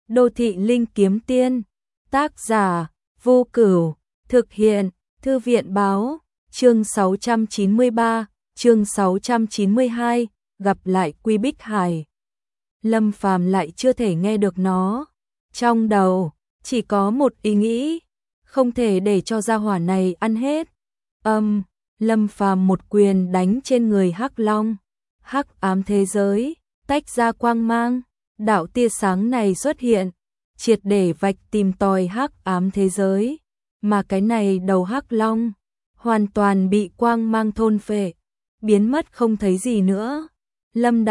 Đô thị linh kiếm tiên. Tác giả Vô Cửu. Thực hiện Thư viện báo. Chương 693, chương 692, gặp lại Quy Bích Hải. Lâm Phàm lại chưa thể nghe được nó. Trong đầu chỉ có một ý nghĩ, không thể để cho gia hỏa này ăn hết. Lâm Phàm một quyền đánh trên người Hắc Long. Hắc ám thế giới tách ra quang mang, đạo tia sáng này xuất hiện, triệt để vạch tìm tòi hắc ám thế giới, mà cái này đầu Hắc Long hoàn toàn bị quang mang thôn phệ, biến mất không thấy gì nữa. Lâm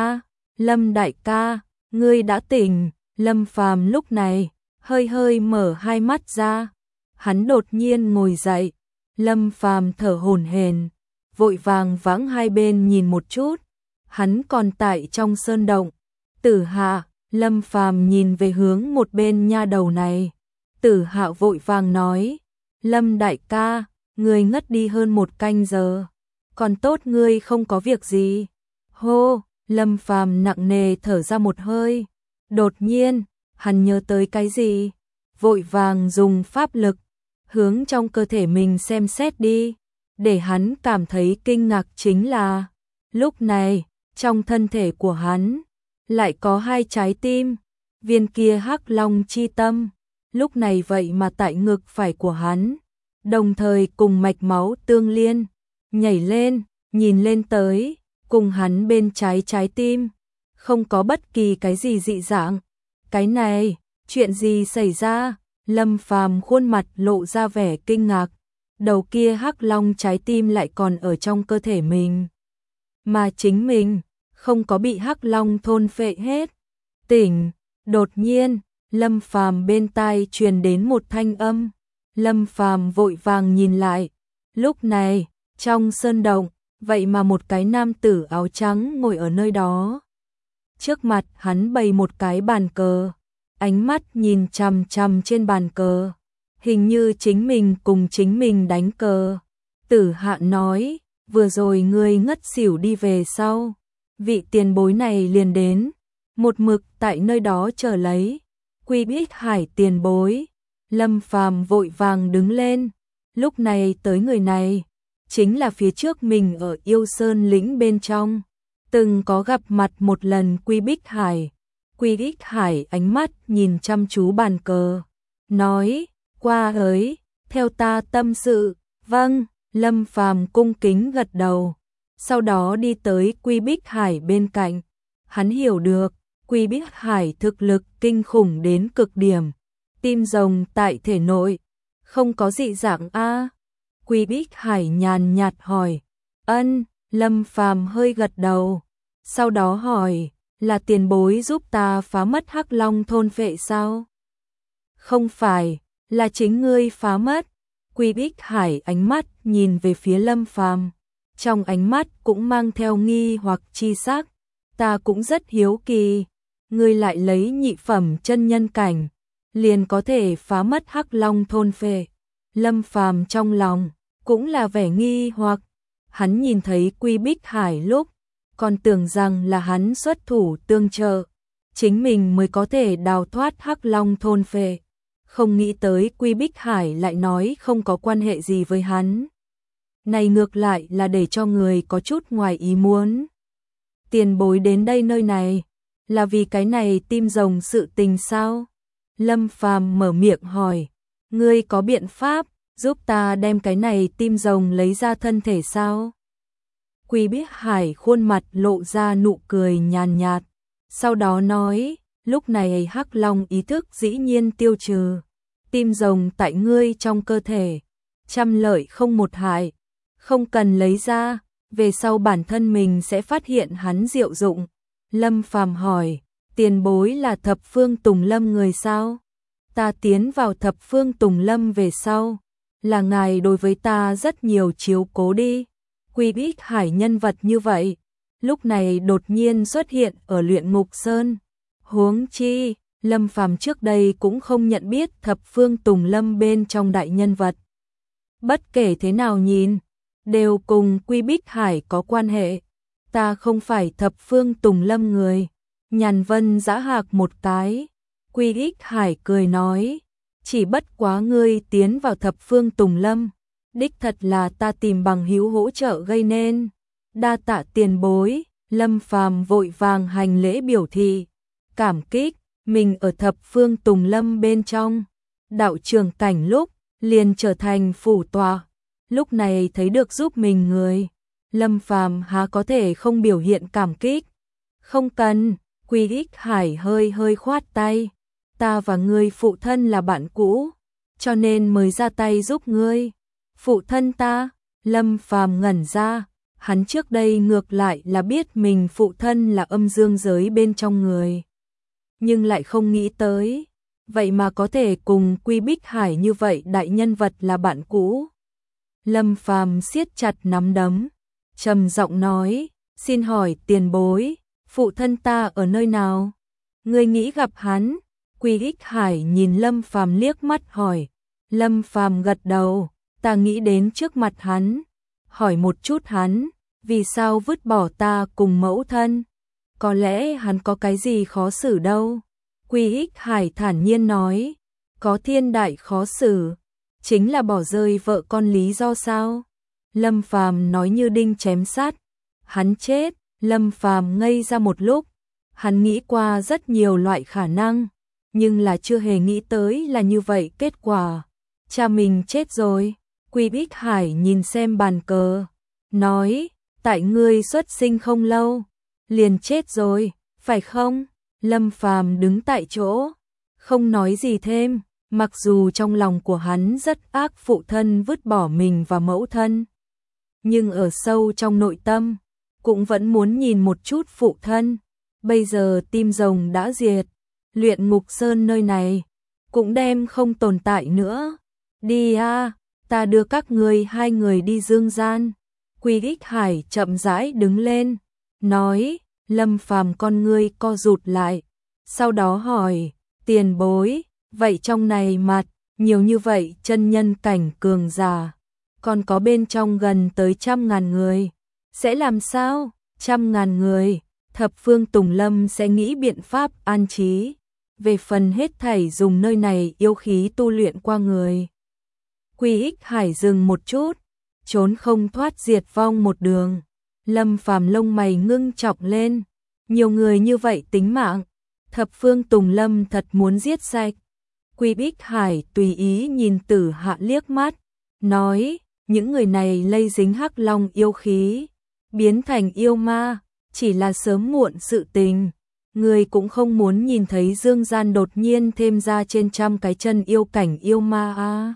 đại ca, ngươi đã tỉnh. Lâm Phàm lúc này hơi mở hai mắt ra, hắn đột nhiên ngồi dậy. Lâm Phàm thở hổn hển, vội vàng vãng hai bên nhìn một chút, hắn còn tại trong sơn động. Tử Hạ. Lâm Phàm nhìn về hướng một bên nha đầu này. Tử Hạ vội vàng nói, Lâm đại ca, ngươi ngất đi hơn 1 canh giờ, còn tốt ngươi không có việc gì. Hô. Lâm Phàm nặng nề thở ra một hơi. Đột nhiên hắn nhớ tới cái gì, vội vàng dùng pháp lực hướng trong cơ thể mình xem xét đi. Để hắn cảm thấy kinh ngạc chính là, lúc này trong thân thể của hắn lại có 2 trái tim. Viên kia Hắc Long chi tâm lúc này vậy mà tại ngực phải của hắn, đồng thời cùng mạch máu tương liên, nhảy lên, nhìn lên tới, cùng hắn bên trái trái tim không có bất kỳ cái gì dị dạng. Cái này, chuyện gì xảy ra? Lâm Phàm khuôn mặt lộ ra vẻ kinh ngạc. Đầu kia Hắc Long trái tim lại còn ở trong cơ thể mình, mà chính mình không có bị Hắc Long thôn phệ hết. Tỉnh. Đột nhiên, Lâm Phàm bên tai truyền đến một thanh âm. Lâm Phàm vội vàng nhìn lại. Lúc này, trong sơn động, vậy mà một cái nam tử áo trắng ngồi ở nơi đó. Trước mặt hắn bày một cái bàn cờ, ánh mắt nhìn chằm chằm trên bàn cờ, hình như chính mình cùng chính mình đánh cờ. Tử Hạ nói, vừa rồi ngươi ngất xỉu đi về sau, vị tiền bối này liền đến, một mực tại nơi đó chờ lấy. Quy Bích Hải tiền bối. Lâm Phàm vội vàng đứng lên, lúc này tới người này chính là phía trước mình ở Yêu Sơn lĩnh bên trong từng có gặp mặt một lần Quy Bích Hải. Quy Bích Hải ánh mắt nhìn chăm chú bàn cờ, nói, qua ấy, theo ta tâm sự. Vâng. Lâm Phàm cung kính gật đầu, sau đó đi tới Quy Bích Hải bên cạnh. Hắn hiểu được, Quy Bích Hải thực lực kinh khủng đến cực điểm, tim rồng tại thể nội không có dị dạng a. Quy Bích Hải nhàn nhạt hỏi. Ân. Lâm Phàm hơi gật đầu, sau đó hỏi, là tiền bối giúp ta phá mất Hắc Long thôn phệ sao? Không phải, là chính ngươi phá mất. Quy Bích Hải ánh mắt nhìn về phía Lâm Phàm, trong ánh mắt cũng mang theo nghi hoặc chi sắc. Ta cũng rất hiếu kỳ, ngươi lại lấy nhị phẩm chân nhân cảnh liền có thể phá mất Hắc Long thôn phệ. Lâm Phàm trong lòng cũng là vẻ nghi hoặc, hắn nhìn thấy Quy Bích Hải lúc còn tưởng rằng là hắn xuất thủ tương trợ, chính mình mới có thể đào thoát Hắc Long thôn phệ. Không nghĩ tới Quy Bích Hải lại nói không có quan hệ gì với hắn. Này ngược lại là để cho người có chút ngoài ý muốn. Tiền bối đến đây nơi này là vì cái này tim rồng sự tình sao? Lâm Phàm mở miệng hỏi, ngươi có biện pháp giúp ta đem cái này tim rồng lấy ra thân thể sao? Quy Bích Hải khuôn mặt lộ ra nụ cười nhàn nhạt, sau đó nói, lúc này Hắc Long ý thức dĩ nhiên tiêu trừ, tim rồng tại ngươi trong cơ thể, trăm lợi không một hại, không cần lấy ra, về sau bản thân mình sẽ phát hiện hắn diệu dụng. Lâm Phàm hỏi, tiền bối là Thập Phương Tùng Lâm người sao? Ta tiến vào Thập Phương Tùng Lâm về sau, là ngài đối với ta rất nhiều chiếu cố đi. Quy Bích Hải nhân vật như vậy, lúc này đột nhiên xuất hiện ở Luyện Ngục Sơn. Huống chi, Lâm Phàm trước đây cũng không nhận biết Thập Phương Tùng Lâm bên trong đại nhân vật. Bất kể thế nào nhìn, đều cùng Quy Bích Hải có quan hệ. Ta không phải Thập Phương Tùng Lâm người. Nhàn Vân giã hạc một cái. Quy Ích Hải cười nói, chỉ bất quá ngươi tiến vào thập phương Tùng Lâm, đích thật là ta tìm bằng hữu hỗ trợ gây nên. Đa tạ tiền bối. Lâm Phàm vội vàng hành lễ biểu thị cảm kích. Mình ở thập phương Tùng Lâm bên trong đạo trường cảnh lúc liền trở thành phủ tọa, lúc này thấy được giúp mình người, Lâm Phàm há có thể không biểu hiện cảm kích. Không cần. Quy Ích Hải hơi hơi khoát tay, ta và ngươi phụ thân là bạn cũ, cho nên mới ra tay giúp ngươi. Phụ thân ta? Lâm Phàm ngẩn ra, hắn trước đây ngược lại là biết mình phụ thân là âm dương giới bên trong người, nhưng lại không nghĩ tới, vậy mà có thể cùng Quy Bích Hải như vậy đại nhân vật là bạn cũ. Lâm Phàm siết chặt nắm đấm, trầm giọng nói, xin hỏi tiền bối, phụ thân ta ở nơi nào? Ngươi nghĩ gặp hắn? Quy Ích Hải nhìn Lâm Phàm liếc mắt hỏi. Lâm Phàm gật đầu, ta nghĩ đến trước mặt hắn, hỏi một chút hắn, vì sao vứt bỏ ta cùng mẫu thân? Có lẽ hắn có cái gì khó xử đâu. Quy Ích Hải thản nhiên nói, có thiên đại khó xử, chính là bỏ rơi vợ con lý do sao? Lâm Phàm nói như đinh chém sắt. Hắn chết. Lâm Phàm ngây ra một lúc, hắn nghĩ qua rất nhiều loại khả năng, nhưng là chưa hề nghĩ tới là như vậy kết quả. Cha mình chết rồi. Quy Ích Hải nhìn xem bàn cờ, nói, tại ngươi xuất sinh không lâu, liền chết rồi, phải không? Lâm Phàm đứng tại chỗ, không nói gì thêm, mặc dù trong lòng của hắn rất ác phụ thân vứt bỏ mình và mẫu thân, nhưng ở sâu trong nội tâm, cũng vẫn muốn nhìn một chút phụ thân. Bây giờ tim rồng đã diệt, luyện ngục sơn nơi này cũng đem không tồn tại nữa. Đi a, ta đưa các ngươi hai người đi dương gian. Quy Ích Hải chậm rãi đứng lên, nói. Lâm Phàm con ngươi co rụt lại, sau đó hỏi, tiền bối, vậy trong này mặt nhiều như vậy chân nhân cảnh cường giả, còn có bên trong gần tới 100.000 người, sẽ làm sao? 100.000 người, thập phương Tùng Lâm sẽ nghĩ biện pháp an trí, về phần hết thảy dùng nơi này yêu khí tu luyện qua người. Quy Ích Hải dừng một chút, trốn không thoát diệt vong một đường. Lâm Phàm lông mày ngưng chọc lên, nhiều người như vậy tính mạng, thập phương Tùng Lâm thật muốn giết sạch. Quy Ích Hải tùy ý nhìn Tử Hạ liếc mắt, nói, những người này lây dính hắc long yêu khí, biến thành yêu ma, chỉ là sớm muộn sự tình. Người cũng không muốn nhìn thấy dương gian đột nhiên thêm ra trên 100 cái chân yêu cảnh yêu ma à.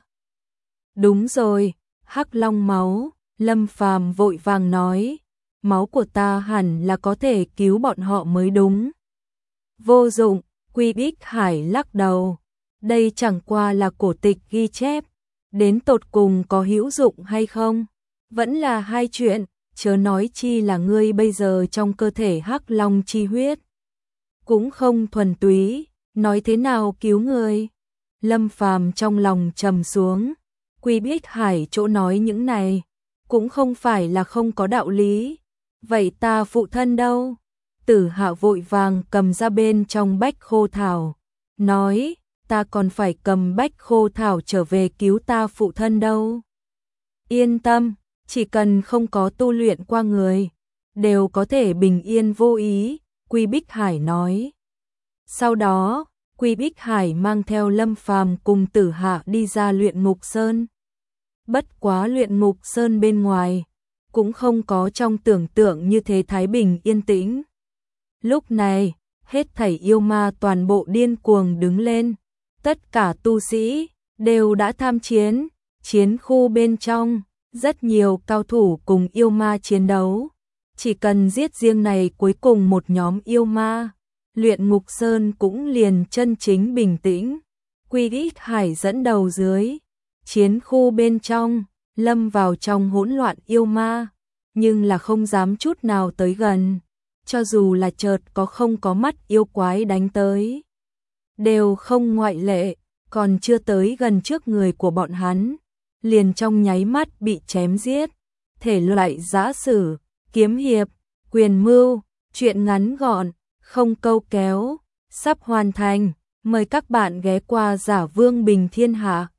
Đúng rồi, hắc long máu. Lâm Phàm vội vàng nói, máu của ta hẳn là có thể cứu bọn họ mới đúng. Vô dụng. Quy Ích Hải lắc đầu, đây chẳng qua là cổ tịch ghi chép, đến tột cùng có hữu dụng hay không, vẫn là hai chuyện, chớ nói chi là ngươi bây giờ trong cơ thể hắc long chi huyết cũng không thuần túy, nói thế nào cứu người. Lâm Phàm trong lòng trầm xuống, Quy Ích Hải chỗ nói những này cũng không phải là không có đạo lý. Vậy ta phụ thân đâu? Tử Hạ vội vàng cầm ra bên trong bách khô thảo, nói, ta còn phải cầm bách khô thảo trở về cứu ta phụ thân đâu. Yên tâm, chỉ cần không có tu luyện qua người, đều có thể bình yên vô ý, Quy Bích Hải nói. Sau đó, Quy Bích Hải mang theo Lâm Phàm cùng Tử Hạ đi ra luyện ngục sơn. Bất quá luyện ngục sơn bên ngoài cũng không có trong tưởng tượng như thế thái bình yên tĩnh. Lúc này, hết thảy yêu ma toàn bộ điên cuồng đứng lên, tất cả tu sĩ đều đã tham chiến, chiến khu bên trong, rất nhiều cao thủ cùng yêu ma chiến đấu. Chỉ cần giết riêng này cuối cùng một nhóm yêu ma, luyện ngục sơn cũng liền chân chính bình tĩnh. Quy Ích Hải dẫn đầu dưới, chiến khu bên trong, lâm vào trong hỗn loạn yêu ma, nhưng là không dám chút nào tới gần, cho dù là chợt không có mắt yêu quái đánh tới, đều không ngoại lệ, còn chưa tới gần trước người của bọn hắn, liền trong nháy mắt bị chém giết. Thể loại giã sử, kiếm hiệp, quyền mưu, truyện ngắn gọn, không câu kéo, sắp hoàn thành. Mời các bạn ghé qua Giả Vương Bình Thiên Hạ.